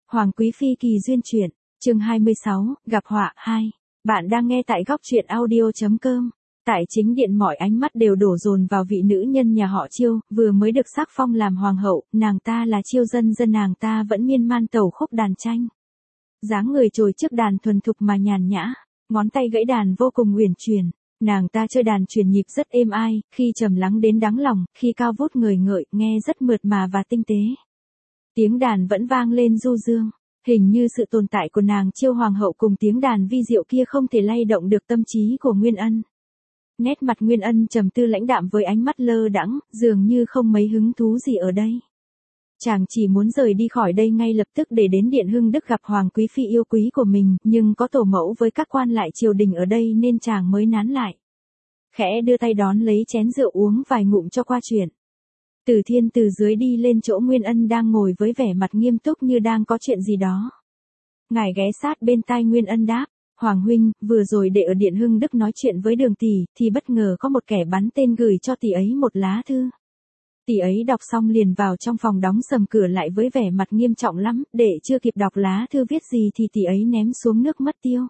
Hoàng Quý Phi kỳ duyên truyện, chương 26, gặp họa 2. Bạn đang nghe tại góc truyện audio.com. Tại chính điện mọi ánh mắt đều đổ dồn vào vị nữ nhân nhà họ Chiêu, vừa mới được sắc phong làm hoàng hậu, nàng ta là Chiêu dân nàng ta vẫn miên man tẩu khúc đàn tranh. Dáng người trồi trước đàn thuần thục mà nhàn nhã, ngón tay gãy đàn vô cùng uyển chuyển. Nàng ta chơi đàn truyền nhịp rất êm ai, khi trầm lắng đến đáng lòng, khi cao vút ngời ngợi, nghe rất mượt mà và tinh tế. Tiếng đàn vẫn vang lên du dương, hình như sự tồn tại của nàng Chiêu hoàng hậu cùng tiếng đàn vi diệu kia không thể lay động được tâm trí của Nguyên Ân. Nét mặt Nguyên Ân trầm tư lãnh đạm với ánh mắt lơ đãng, dường như không mấy hứng thú gì ở đây. Chàng chỉ muốn rời đi khỏi đây ngay lập tức để đến Điện Hưng Đức gặp Hoàng Quý Phi yêu quý của mình, nhưng có tổ mẫu với các quan lại triều đình ở đây nên chàng mới nán lại. Khẽ đưa tay đón lấy chén rượu uống vài ngụm cho qua chuyện. Từ Thiên từ dưới đi lên chỗ Nguyên Ân đang ngồi với vẻ mặt nghiêm túc như đang có chuyện gì đó. Ngài ghé sát bên tai Nguyên Ân đáp, Hoàng huynh, vừa rồi để ở Điện Hưng Đức nói chuyện với Đường tỷ, thì bất ngờ có một kẻ bắn tên gửi cho tỷ ấy một lá thư. Tỷ ấy đọc xong liền vào trong phòng đóng sầm cửa lại với vẻ mặt nghiêm trọng lắm, để chưa kịp đọc lá thư viết gì thì tỷ ấy ném xuống nước mất tiêu.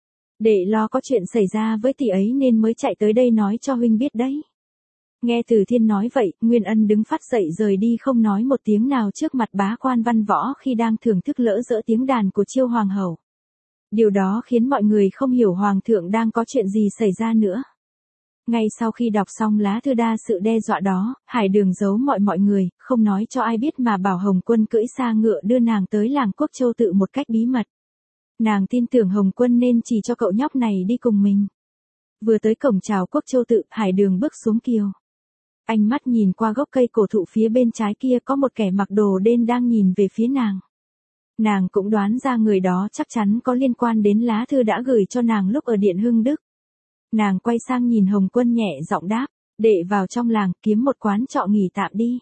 Để lo có chuyện xảy ra với tỷ ấy nên mới chạy tới đây nói cho huynh biết đấy. Nghe Từ Thiên nói vậy, Nguyên Ân đứng phát dậy rời đi không nói một tiếng nào trước mặt bá quan văn võ khi đang thưởng thức lỡ dỡ tiếng đàn của Chiêu hoàng hậu. Điều đó khiến mọi người không hiểu hoàng thượng đang có chuyện gì xảy ra nữa. Ngay sau khi đọc xong lá thư đa sự đe dọa đó, Hải Đường giấu mọi người, không nói cho ai biết mà bảo Hồng Quân cưỡi xa ngựa đưa nàng tới làng Quốc Châu Tự một cách bí mật. Nàng tin tưởng Hồng Quân nên chỉ cho cậu nhóc này đi cùng mình. Vừa tới cổng chào Quốc Châu Tự, Hải Đường bước xuống kiều. Ánh mắt nhìn qua gốc cây cổ thụ phía bên trái kia có một kẻ mặc đồ đen đang nhìn về phía nàng. Nàng cũng đoán ra người đó chắc chắn có liên quan đến lá thư đã gửi cho nàng lúc ở Điện Hưng Đức. Nàng quay sang nhìn Hồng Quân nhẹ giọng đáp, đệ vào trong làng kiếm một quán trọ nghỉ tạm đi.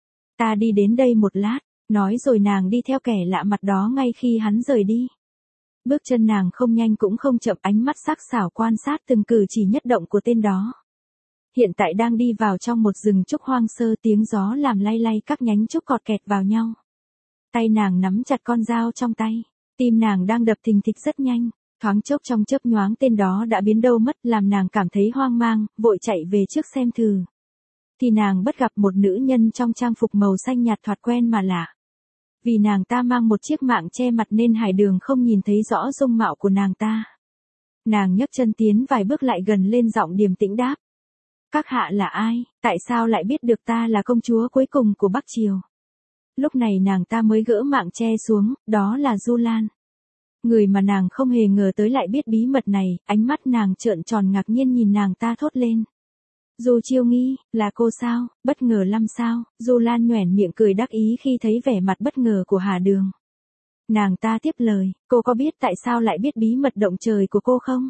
Ta đi đến đây một lát, nói rồi nàng đi theo kẻ lạ mặt đó ngay khi hắn rời đi. Bước chân nàng không nhanh cũng không chậm, ánh mắt sắc sảo quan sát từng cử chỉ nhất động của tên đó. Hiện tại đang đi vào trong một rừng trúc hoang sơ, tiếng gió làm lay lay các nhánh trúc cọt kẹt vào nhau. Tay nàng nắm chặt con dao trong tay, tim nàng đang đập thình thịch rất nhanh, thoáng chốc trong chớp nhoáng tên đó đã biến đâu mất làm nàng cảm thấy hoang mang, vội chạy về trước xem thử. Thì nàng bất gặp một nữ nhân trong trang phục màu xanh nhạt thoạt quen mà lạ. Vì nàng ta mang một chiếc mạng che mặt nên Hải Đường không nhìn thấy rõ dung mạo của nàng ta. Nàng nhấc chân tiến vài bước lại gần lên giọng điềm tĩnh đáp. Các hạ là ai, tại sao lại biết được ta là công chúa cuối cùng của Bắc Triều? Lúc này nàng ta mới gỡ mạng che xuống, đó là Du Lan. Người mà nàng không hề ngờ tới lại biết bí mật này, ánh mắt nàng trợn tròn ngạc nhiên nhìn nàng ta thốt lên. Du Chiêu Nghi, là cô sao, bất ngờ lắm sao? Du Lan nhoẻn miệng cười đắc ý khi thấy vẻ mặt bất ngờ của Hà Đường. Nàng ta tiếp lời, cô có biết tại sao lại biết bí mật động trời của cô không?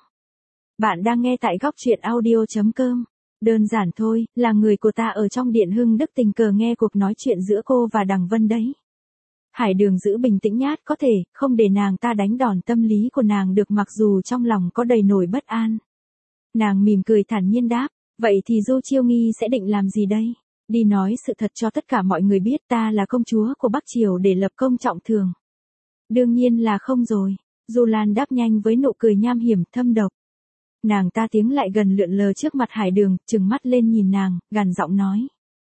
Bạn đang nghe tại góc truyện audio.com. Đơn giản thôi, là người của ta ở trong Điện Hưng Đức tình cờ nghe cuộc nói chuyện giữa cô và Đằng Vân đấy. Hải Đường giữ bình tĩnh nhát có thể, không để nàng ta đánh đòn tâm lý của nàng được mặc dù trong lòng có đầy nỗi bất an. Nàng mỉm cười thản nhiên đáp, vậy thì Du Chiêu Nghi sẽ định làm gì đây? Đi nói sự thật cho tất cả mọi người biết ta là công chúa của Bắc Triều để lập công trọng thường. Đương nhiên là không rồi, Du Lan đáp nhanh với nụ cười nham hiểm thâm độc. Nàng ta tiến lại gần lượn lờ trước mặt Hải Đường, trừng mắt lên nhìn nàng, gằn giọng nói.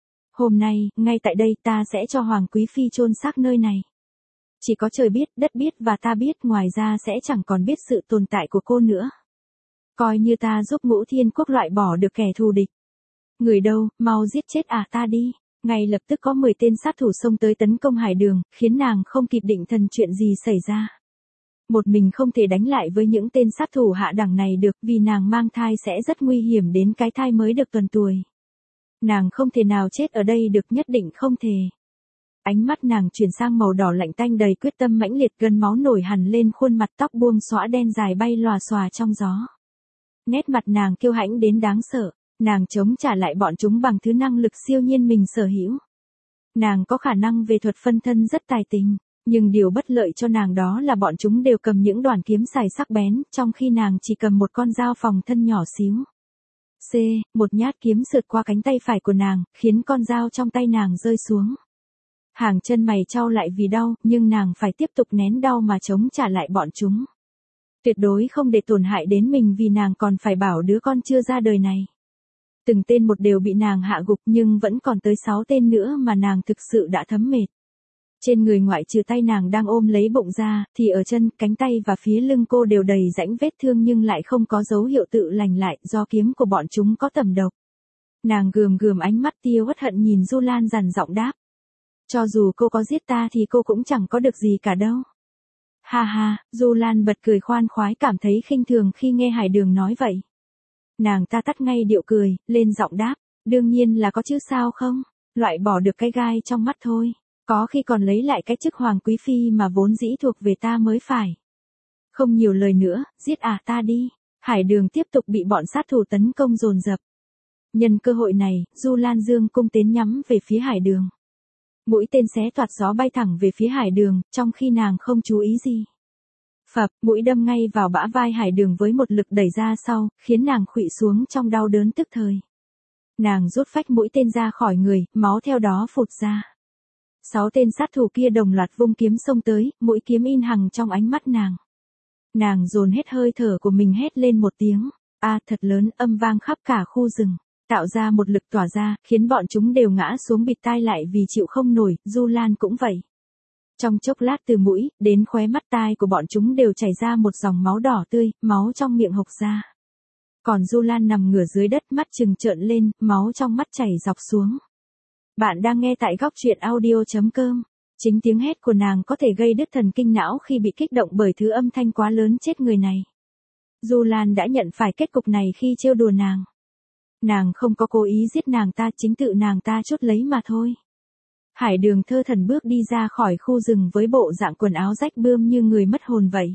Hôm nay, ngay tại đây ta sẽ cho Hoàng Quý Phi chôn xác nơi này. Chỉ có trời biết, đất biết và ta biết, ngoài ra sẽ chẳng còn biết sự tồn tại của cô nữa. Coi như ta giúp Ngũ Thiên Quốc loại bỏ được kẻ thù địch. Người đâu, mau giết chết ta đi. Ngay lập tức có 10 tên sát thủ xông tới tấn công Hải Đường, khiến nàng không kịp định thần chuyện gì xảy ra. Một mình không thể đánh lại với những tên sát thủ hạ đẳng này được vì nàng mang thai sẽ rất nguy hiểm đến cái thai mới được tuần tuổi. Nàng không thể nào chết ở đây được, nhất định không thể. Ánh mắt nàng chuyển sang màu đỏ lạnh tanh đầy quyết tâm mãnh liệt, gân máu nổi hẳn lên khuôn mặt, tóc buông xõa đen dài bay lòa xòa trong gió. Nét mặt nàng kiêu hãnh đến đáng sợ, nàng chống trả lại bọn chúng bằng thứ năng lực siêu nhiên mình sở hữu. Nàng có khả năng về thuật phân thân rất tài tình. Nhưng điều bất lợi cho nàng đó là bọn chúng đều cầm những đoàn kiếm xài sắc bén, trong khi nàng chỉ cầm một con dao phòng thân nhỏ xíu. Một nhát kiếm sượt qua cánh tay phải của nàng, khiến con dao trong tay nàng rơi xuống. Hàng chân mày chau lại vì đau, nhưng nàng phải tiếp tục nén đau mà chống trả lại bọn chúng. Tuyệt đối không để tổn hại đến mình vì nàng còn phải bảo đứa con chưa ra đời này. Từng tên một đều bị nàng hạ gục nhưng vẫn còn tới 6 tên nữa mà nàng thực sự đã thấm mệt. Trên người ngoại trừ tay nàng đang ôm lấy bụng ra, thì ở chân, cánh tay và phía lưng cô đều đầy rãnh vết thương nhưng lại không có dấu hiệu tự lành lại do kiếm của bọn chúng có tầm độc. Nàng gườm ánh mắt tia uất hận nhìn Du Lan dằn giọng đáp. Cho dù cô có giết ta thì cô cũng chẳng có được gì cả đâu. Ha ha, Du Lan bật cười khoan khoái cảm thấy khinh thường khi nghe Hải Đường nói vậy. Nàng ta tắt ngay điệu cười, lên giọng đáp, đương nhiên là có chứ sao không, loại bỏ được cái gai trong mắt thôi, có khi còn lấy lại cái chức hoàng quý phi mà vốn dĩ thuộc về ta mới phải. Không nhiều lời nữa, giết ta đi. Hải Đường tiếp tục bị bọn sát thủ tấn công dồn dập. Nhân cơ hội này, Du Lan dương cung tiến nhắm về phía Hải Đường. Mũi tên xé toạc gió bay thẳng về phía Hải Đường, trong khi nàng không chú ý gì. Phập, mũi đâm ngay vào bả vai Hải Đường với một lực đẩy ra sau, khiến nàng khuỵu xuống trong đau đớn tức thời. Nàng rút phách mũi tên ra khỏi người, máu theo đó phụt ra. 6 tên sát thủ kia đồng loạt vung kiếm xông tới, mũi kiếm in hằn trong ánh mắt nàng. Nàng dồn hết hơi thở của mình hét lên một tiếng, thật lớn, âm vang khắp cả khu rừng, tạo ra một lực tỏa ra, khiến bọn chúng đều ngã xuống bịt tai lại vì chịu không nổi, Du Lan cũng vậy. Trong chốc lát từ mũi, đến khóe mắt tai của bọn chúng đều chảy ra một dòng máu đỏ tươi, máu trong miệng hộc ra. Còn Du Lan nằm ngửa dưới đất mắt trừng trợn lên, máu trong mắt chảy dọc xuống. Bạn đang nghe tại góc truyện audio.com. Chính tiếng hét của nàng có thể gây đứt thần kinh não khi bị kích động bởi thứ âm thanh quá lớn chết người này. Du Lan đã nhận phải kết cục này khi trêu đùa nàng. Nàng không có cố ý giết nàng ta, chính tự nàng ta chốt lấy mà thôi. Hải Đường thơ thẩn bước đi ra khỏi khu rừng với bộ dạng quần áo rách bươm như người mất hồn vậy.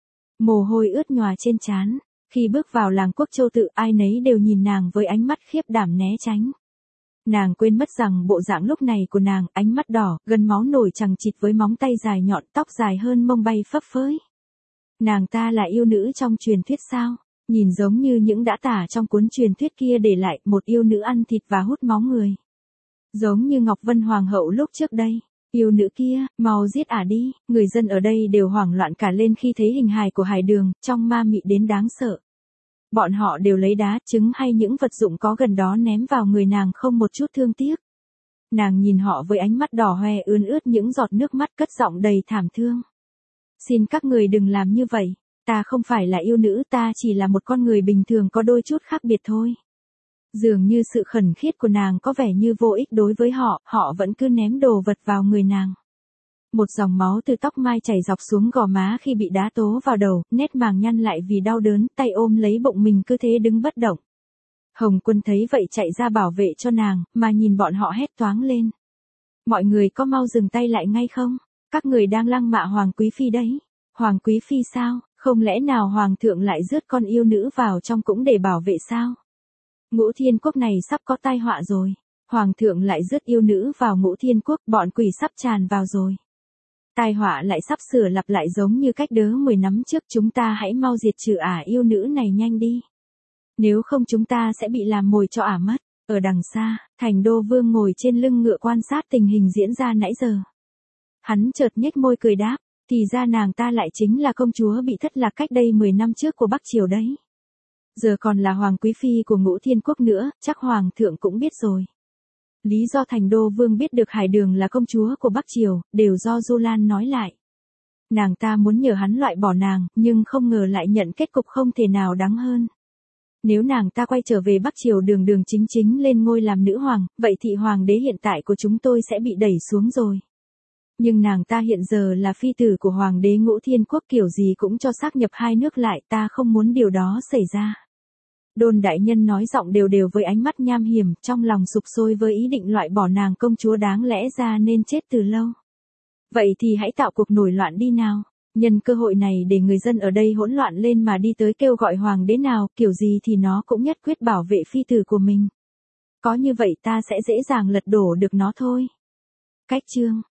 Mồ hôi ướt nhòa trên trán, khi bước vào làng Quốc Châu Tự ai nấy đều nhìn nàng với ánh mắt khiếp đảm né tránh. Nàng quên mất rằng bộ dạng lúc này của nàng, ánh mắt đỏ, gần máu nổi chằng chịt với móng tay dài nhọn, tóc dài hơn mông bay phấp phới. Nàng ta là yêu nữ trong truyền thuyết sao? Nhìn giống như những đã tả trong cuốn truyền thuyết kia để lại, một yêu nữ ăn thịt và hút máu người. Giống như Ngọc Vân Hoàng hậu lúc trước đây. Yêu nữ kia, mau giết đi. Người dân ở đây đều hoảng loạn cả lên khi thấy hình hài của Hải Đường, trong ma mị đến đáng sợ. Bọn họ đều lấy đá, trứng hay những vật dụng có gần đó ném vào người nàng không một chút thương tiếc. Nàng nhìn họ với ánh mắt đỏ hoe ươn ướt những giọt nước mắt, cất giọng đầy thảm thương. Xin các người đừng làm như vậy, ta không phải là yêu nữ, ta chỉ là một con người bình thường có đôi chút khác biệt thôi. Dường như sự khẩn khiết của nàng có vẻ như vô ích đối với họ, họ vẫn cứ ném đồ vật vào người nàng. Một dòng máu từ tóc mai chảy dọc xuống gò má khi bị đá tố vào đầu, nét màng nhăn lại vì đau đớn, tay ôm lấy bụng mình cứ thế đứng bất động. Hồng Quân thấy vậy chạy ra bảo vệ cho nàng, mà nhìn bọn họ hét toáng lên. Mọi người có mau dừng tay lại ngay không? Các người đang lăng mạ Hoàng Quý Phi đấy. Hoàng Quý Phi sao? Không lẽ nào Hoàng thượng lại rước con yêu nữ vào trong cũng để bảo vệ sao? Ngũ Thiên Quốc này sắp có tai họa rồi. Hoàng thượng lại rước yêu nữ vào Ngũ Thiên Quốc, bọn quỷ sắp tràn vào rồi. Tai họa lại sắp sửa lặp lại giống như cách đớ 10 năm trước, chúng ta hãy mau diệt trừ yêu nữ này nhanh đi. Nếu không chúng ta sẽ bị làm mồi cho mất. Ở đằng xa, Thành Đô Vương ngồi trên lưng ngựa quan sát tình hình diễn ra nãy giờ. Hắn chợt nhếch môi cười đáp, thì ra nàng ta lại chính là công chúa bị thất lạc cách đây 10 năm trước của Bắc Triều đấy. Giờ còn là Hoàng Quý Phi của Ngũ Thiên Quốc nữa, chắc Hoàng thượng cũng biết rồi. Lý do Thành Đô Vương biết được Hải Đường là công chúa của Bắc Triều, đều do Du Lan nói lại. Nàng ta muốn nhờ hắn loại bỏ nàng, nhưng không ngờ lại nhận kết cục không thể nào đáng hơn. Nếu nàng ta quay trở về Bắc Triều đường đường chính chính lên ngôi làm nữ hoàng, vậy thì hoàng đế hiện tại của chúng tôi sẽ bị đẩy xuống rồi. Nhưng nàng ta hiện giờ là phi tử của hoàng đế Ngũ Thiên Quốc, kiểu gì cũng cho xác nhập hai nước lại, ta không muốn điều đó xảy ra. Đôn đại nhân nói giọng đều đều với ánh mắt nham hiểm, trong lòng sục sôi với ý định loại bỏ nàng công chúa đáng lẽ ra nên chết từ lâu. Vậy thì hãy tạo cuộc nổi loạn đi nào. Nhân cơ hội này để người dân ở đây hỗn loạn lên mà đi tới kêu gọi hoàng đế nào, kiểu gì thì nó cũng nhất quyết bảo vệ phi tử của mình. Có như vậy ta sẽ dễ dàng lật đổ được nó thôi. Cách chương